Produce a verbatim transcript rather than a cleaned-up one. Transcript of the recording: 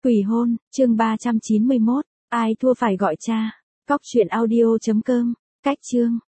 Quỷ hôn, chương ba trăm chín mươi mốt, ai thua phải gọi cha. Cóc truyện audio chấm com, cách chương.